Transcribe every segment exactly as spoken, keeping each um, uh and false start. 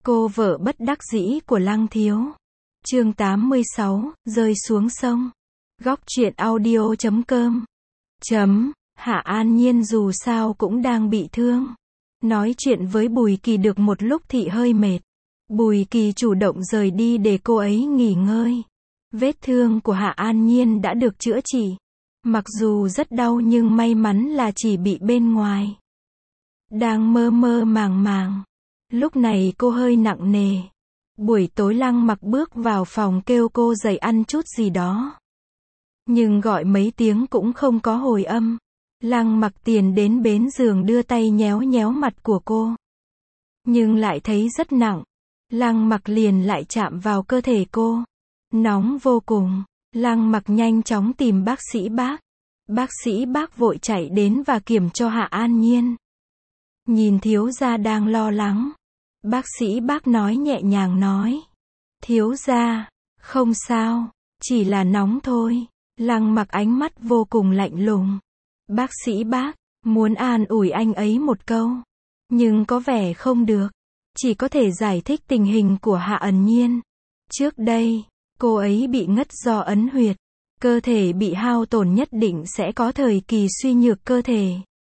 Cô vợ bất đắc dĩ của Lăng Thiếu. Chương tám mươi sáu, rơi xuống sông. Góc truyện audio chấm com. Chấm, Hạ An Nhiên dù sao cũng đang bị thương. Nói chuyện với Bùi Kỳ được một lúc thì hơi mệt. Bùi Kỳ chủ động rời đi để cô ấy nghỉ ngơi. Vết thương của Hạ An Nhiên đã được chữa trị. Mặc dù rất đau nhưng may mắn là chỉ bị bên ngoài. Đang mơ mơ màng màng. Lúc này cô hơi nặng nề. Buổi tối Lăng Mặc bước vào phòng kêu cô dậy ăn chút gì đó. Nhưng gọi mấy tiếng cũng không có hồi âm. Lăng Mặc tiền đến bến giường đưa tay nhéo nhéo mặt của cô. Nhưng lại thấy rất nặng. Lăng Mặc liền lại chạm vào cơ thể cô. Nóng vô cùng. Lăng Mặc nhanh chóng tìm bác sĩ Bác. Bác sĩ Bác vội chạy đến và kiểm cho Hạ An Nhiên. Nhìn thiếu gia đang lo lắng. Bác sĩ Bác nói nhẹ nhàng nói. Thiếu gia, không sao, chỉ là nóng thôi. Lăng Mặc ánh mắt vô cùng lạnh lùng. Bác sĩ Bác, muốn an ủi anh ấy một câu. Nhưng có vẻ không được. Chỉ có thể giải thích tình hình của Hạ Ẩn Nhiên. Trước đây, cô ấy bị ngất do ấn huyệt. Cơ thể bị hao tổn nhất định sẽ có thời kỳ suy nhược cơ thể.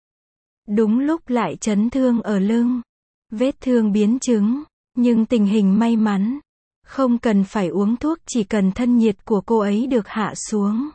Đúng lúc lại chấn thương ở lưng. Vết thương biến chứng, nhưng tình hình may mắn. Không cần phải uống thuốc, chỉ cần thân nhiệt của cô ấy được hạ xuống.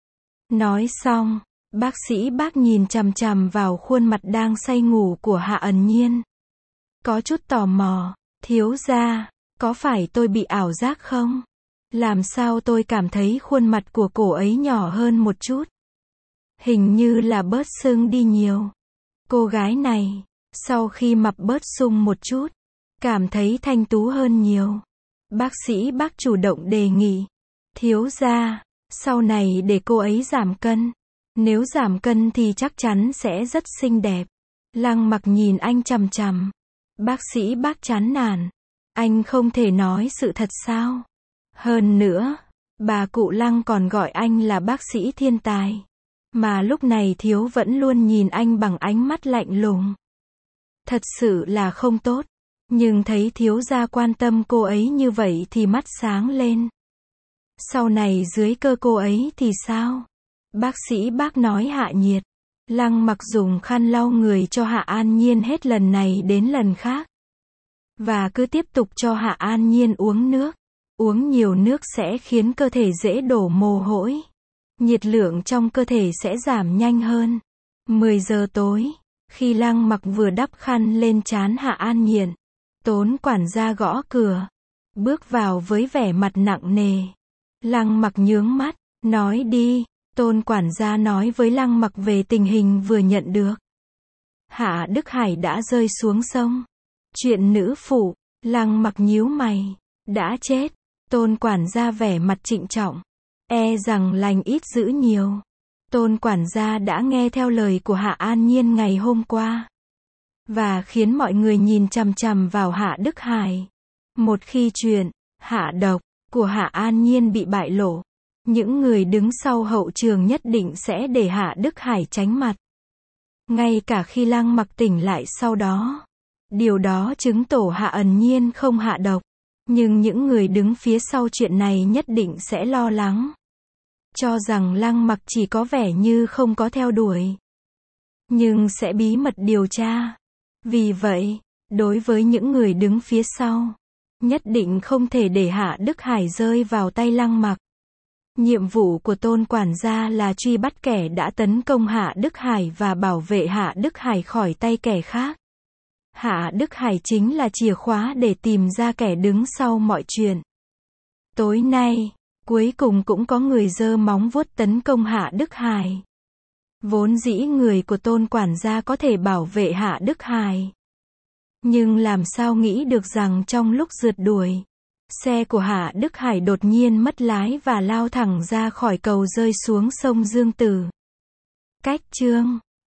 Nói xong, bác sĩ Bác nhìn chằm chằm vào khuôn mặt đang say ngủ của Hạ Ẩn Nhiên. Có chút tò mò, thiếu gia, có phải tôi bị ảo giác không? Làm sao tôi cảm thấy khuôn mặt của cô ấy nhỏ hơn một chút? Hình như là bớt sưng đi nhiều. Cô gái này, sau khi mập bớt sung một chút, cảm thấy thanh tú hơn nhiều. Bác sĩ Bác chủ động đề nghị. Thiếu gia, sau này để cô ấy giảm cân. Nếu giảm cân thì chắc chắn sẽ rất xinh đẹp. Lăng Mặc nhìn anh chằm chằm. Bác sĩ Bác chán nản. Anh không thể nói sự thật sao? Hơn nữa, bà cụ Lăng còn gọi anh là bác sĩ thiên tài. Mà lúc này thiếu vẫn luôn nhìn anh bằng ánh mắt lạnh lùng. Thật sự là không tốt. Nhưng thấy thiếu gia quan tâm cô ấy như vậy thì mắt sáng lên. Sau này dưới cơ cô ấy thì sao? Bác sĩ Bác nói hạ nhiệt. Lăng Mặc dùng khăn lau người cho Hạ An Nhiên hết lần này đến lần khác. Và cứ tiếp tục cho Hạ An Nhiên uống nước. Uống nhiều nước sẽ khiến cơ thể dễ đổ mồ hôi. Nhiệt lượng trong cơ thể sẽ giảm nhanh hơn. mười giờ tối, khi Lăng Mặc vừa đắp khăn lên trán Hạ An Nhiên, Tôn quản gia gõ cửa. Bước vào với vẻ mặt nặng nề. Lăng Mặc nhướng mắt, nói đi. Tôn quản gia nói với Lăng Mặc về tình hình vừa nhận được. Hạ Đức Hải đã rơi xuống sông. Chuyện nữ phụ. Lăng Mặc nhíu mày. Đã chết. Tôn quản gia vẻ mặt trịnh trọng. E rằng lành ít dữ nhiều. Tôn quản gia đã nghe theo lời của Hạ An Nhiên ngày hôm qua. Và khiến mọi người nhìn chằm chằm vào Hạ Đức Hải. Một khi chuyện hạ độc của Hạ An Nhiên bị bại lộ, những người đứng sau hậu trường nhất định sẽ để Hạ Đức Hải tránh mặt. Ngay cả khi Lăng Mặc tỉnh lại sau đó. Điều đó chứng tỏ Hạ Ẩn Nhiên không hạ độc. Nhưng những người đứng phía sau chuyện này nhất định sẽ lo lắng. Cho rằng Lăng Mặc chỉ có vẻ như không có theo đuổi. Nhưng sẽ bí mật điều tra. Vì vậy, đối với những người đứng phía sau, nhất định không thể để Hạ Đức Hải rơi vào tay Lăng Mặc. Nhiệm vụ của Tôn quản gia là truy bắt kẻ đã tấn công Hạ Đức Hải và bảo vệ Hạ Đức Hải khỏi tay kẻ khác. Hạ Đức Hải chính là chìa khóa để tìm ra kẻ đứng sau mọi chuyện. Tối nay, cuối cùng cũng có người giơ móng vuốt tấn công Hạ Đức Hải. Vốn dĩ người của Tôn quản gia có thể bảo vệ Hạ Đức Hải. Nhưng làm sao nghĩ được rằng trong lúc rượt đuổi, xe của Hạ Đức Hải đột nhiên mất lái và lao thẳng ra khỏi cầu rơi xuống sông Dương Tử. Cách chương